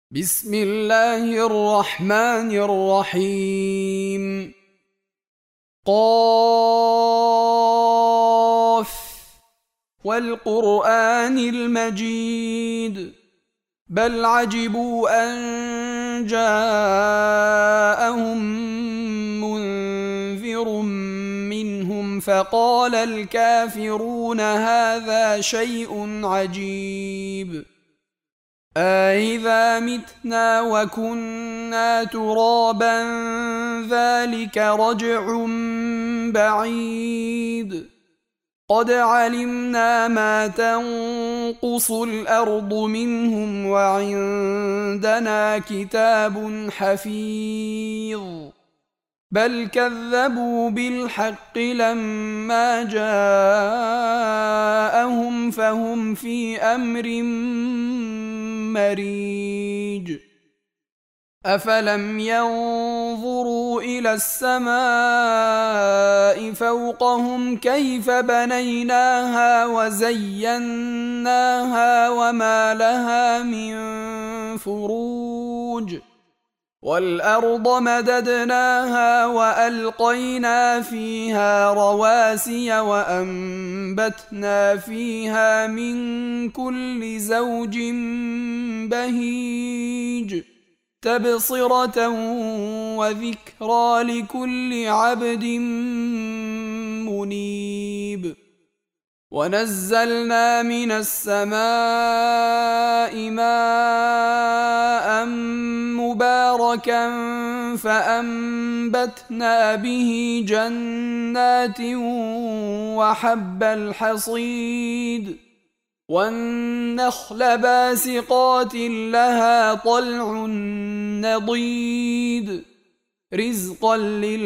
بسم الله الرحمن الرحيم. قاف والقرآن المجيد بل عجبوا أن جاءهم منذر منهم فقال الكافرون هذا شيء عجيب أإذا متنا وكنا ترابا ذلك رجع بعيد قد علمنا ما تنقص الأرض منهم وعندنا كتاب حفيظ بل كذبوا بالحق لما جاءهم فهم في أمر مريج أفلم ينظروا إلى السماء فوقهم كيف بنيناها وزيناها وما لها من فروج والأرض مددناها وألقينا فيها رواسي وأنبتنا فيها من كل زوج بهيج تبصرة وذكرى لكل عبد منيب ونزلنا من السماء ماء مباركا فأنبتنا به جنات وحب الحصيد والنخل باسقات لها طلع نضيد رزقا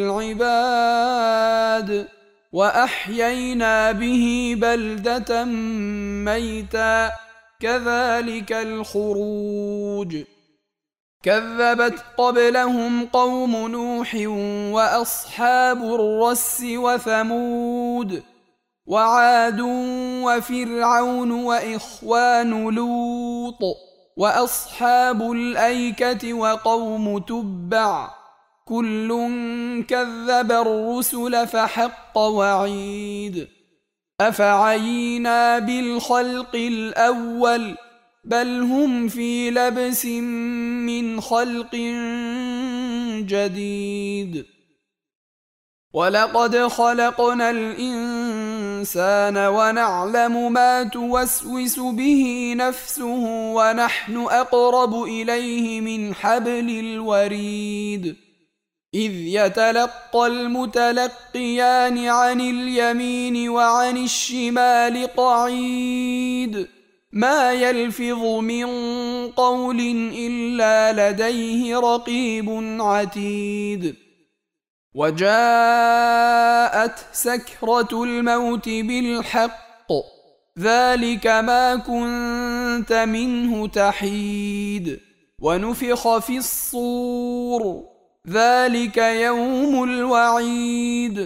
للعباد وأحيينا به بلدة ميتا كذلك الخروج كذبت قبلهم قوم نوح وأصحاب الرس وثمود وعاد وفرعون وإخوان لوط وأصحاب الأيكة وقوم تبع كل كذب الرسل فحق وعيد أفعينا بالخلق الأول بل هم في لبس من خلق جديد ولقد خلقنا الإنسان ونعلم ما توسوس به نفسه ونحن أقرب إليه من حبل الوريد إذ يتلقى المتلقيان عن اليمين وعن الشمال قعيد ما يلفظ من قول إلا لديه رقيب عتيد وجاءت سكرة الموت بالحق ذلك ما كنت منه تحيد ونفخ في الصور ذلك يوم الوعيد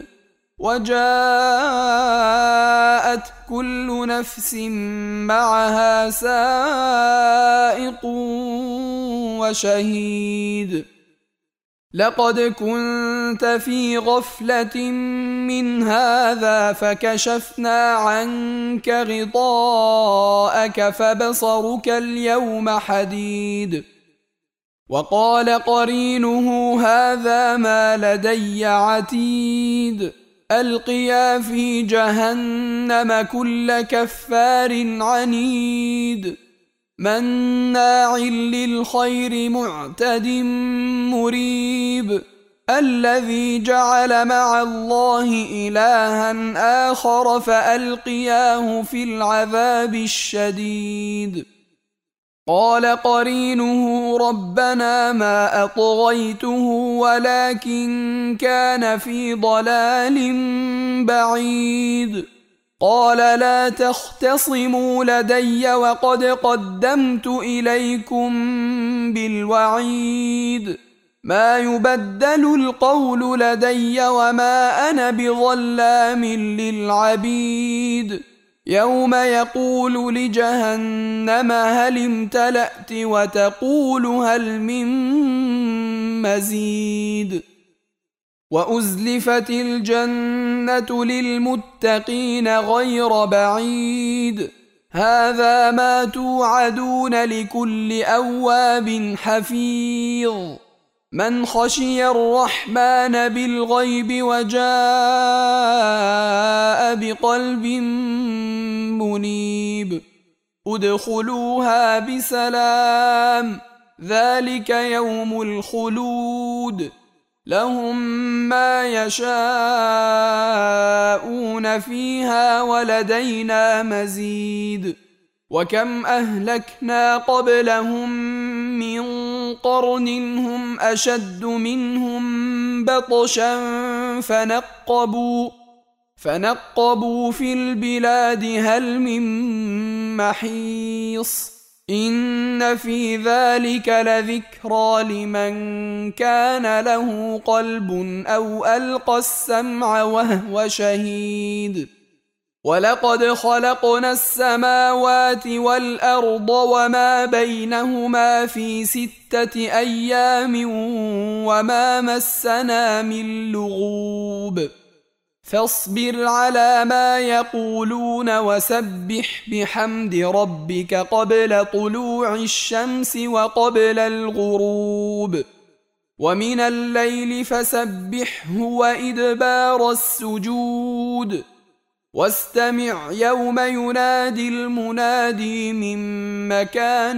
وجاءت كل نفس معها سائق وشهيد لقد كنت في غفلة من هذا فكشفنا عنك غطاءك فبصرك اليوم حديد وقال قرينه هذا ما لدي عتيد ألقيا في جهنم كل كفار عنيد مناع للخير معتد مريب الذي جعل مع الله إلها آخر فألقياه في العذاب الشديد قال قرينه ربنا ما أطغيته ولكن كان في ضلال بعيد قال لا تختصموا لدي وقد قدمت إليكم بالوعيد ما يبدل القول لدي وما أنا بظلام للعبيد يوم يقول لجهنم هل امتلأت وتقول هل من مزيد وأزلفت الجنة للمتقين غير بعيد هذا ما توعدون لكل أواب حفيظ من خشي الرحمن بالغيب وجاء بقلب منيب ادخلوها بسلام ذلك يوم الخلود لهم ما يشاءون فيها ولدينا مزيد وكم أهلكنا قبلهم من قرن هم أشد منهم بطشا فنقبوا في البلاد هل من محيص إن في ذلك لذكرى لمن كان له قلب أو ألقى السمع وهو شهيد ولقد خلقنا السماوات والأرض وما بينهما في 6 أيام وما مسنا من لغوب فاصبر على ما يقولون وسبح بحمد ربك قبل طلوع الشمس وقبل الغروب ومن الليل فسبحه وإدبار السجود واستمع يوم ينادي المنادي من مكان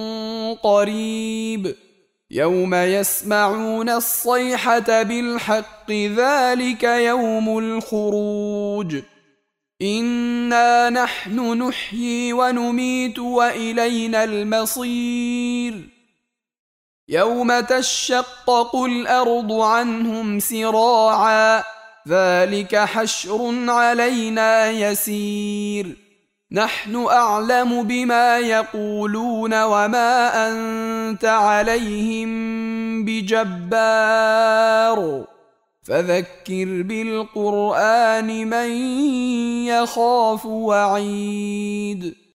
قريب يوم يسمعون الصيحة بالحق ذلك يوم الخروج إنا نحن نحيي ونميت وإلينا المصير يوم تشقق الأرض عنهم سراعا ذلك حشر علينا يسير نحن أعلم بما يقولون وما أنت عليهم بجبار فذكر بالقرآن من يخاف وعيد